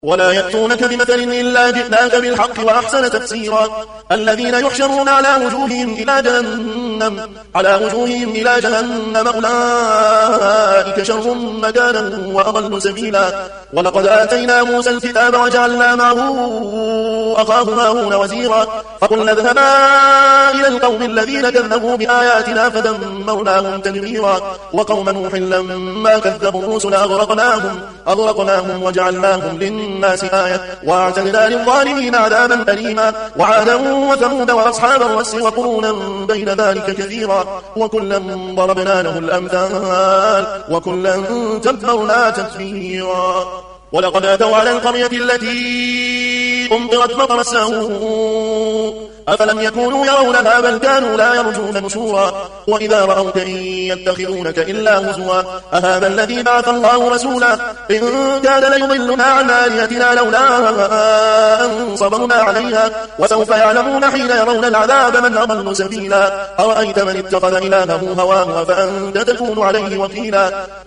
ولا يأتونك بمثل إلا جئناك بالحق وأحسن تفسيرا الذين يحشرون على وجوههم إلى جهنم أولئك شر مكانا وأضل سبيلا ولقد آتينا موسى الكتاب وجعلنا معه أخاه هارون وزيرا فقلنا اذهبا إلى القوم الذين كذبوا بآياتنا فدمرناهم تدميرا وقوم نوح لما كذبوا الرسل أغرقناهم وجعلناهم للناس آية وأعتدنا للظالمين عذابا أليما وعادا وثمود وأصحاب الرس وقرونا بين ذلك كثيرا وكلا ضربنا له الأمثال وكلا تبرنا تتبيرا ولقد أتوا على القرية التي أمطرت مطر السوء أفلم يكونوا يرونها بل كانوا لا يرجون نشورا وإذا رأوك إن يتخذونك إلا هزوا أهذا الذي بعث الله رسولا إن كان ليضلنا عن آلهتنا لولا أن صبرنا عليها وسوف يعلمون حين يرون العذاب من أضل سبيلا أرأيت من اتخذ إلهه هواه فأنت تكون عليه وكيلا